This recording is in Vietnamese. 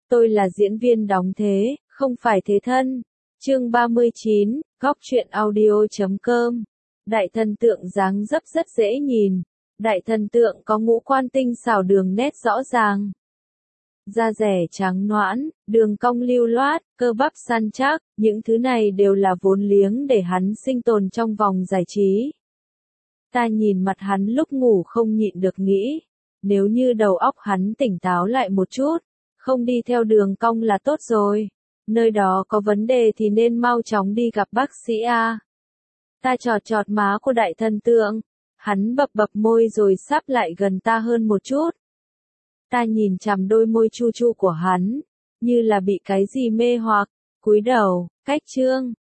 Tôi là diễn viên đóng thế, không phải thế thân. Chương 39, góc truyện audio.com. Đại thần tượng dáng dấp rất dễ nhìn. Đại thần tượng có ngũ quan tinh xảo, đường nét rõ ràng. Da dẻ trắng nõn, đường cong lưu loát, cơ bắp săn chắc, những thứ này đều là vốn liếng để hắn sinh tồn trong vòng giải trí. Ta nhìn mặt hắn lúc ngủ không nhịn được nghĩ, nếu như đầu óc hắn tỉnh táo lại một chút, không đi theo đường cong là tốt rồi. Nơi đó có vấn đề thì nên mau chóng đi gặp bác sĩ a. Ta chọt chọt má của đại thần tượng, hắn bập bập môi rồi sắp lại gần ta hơn một chút. Ta nhìn chằm đôi môi chu chu của hắn, như là bị cái gì mê hoặc, cúi đầu, cách chương.